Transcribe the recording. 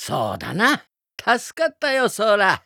そうだな。助かったよ、ソーラ。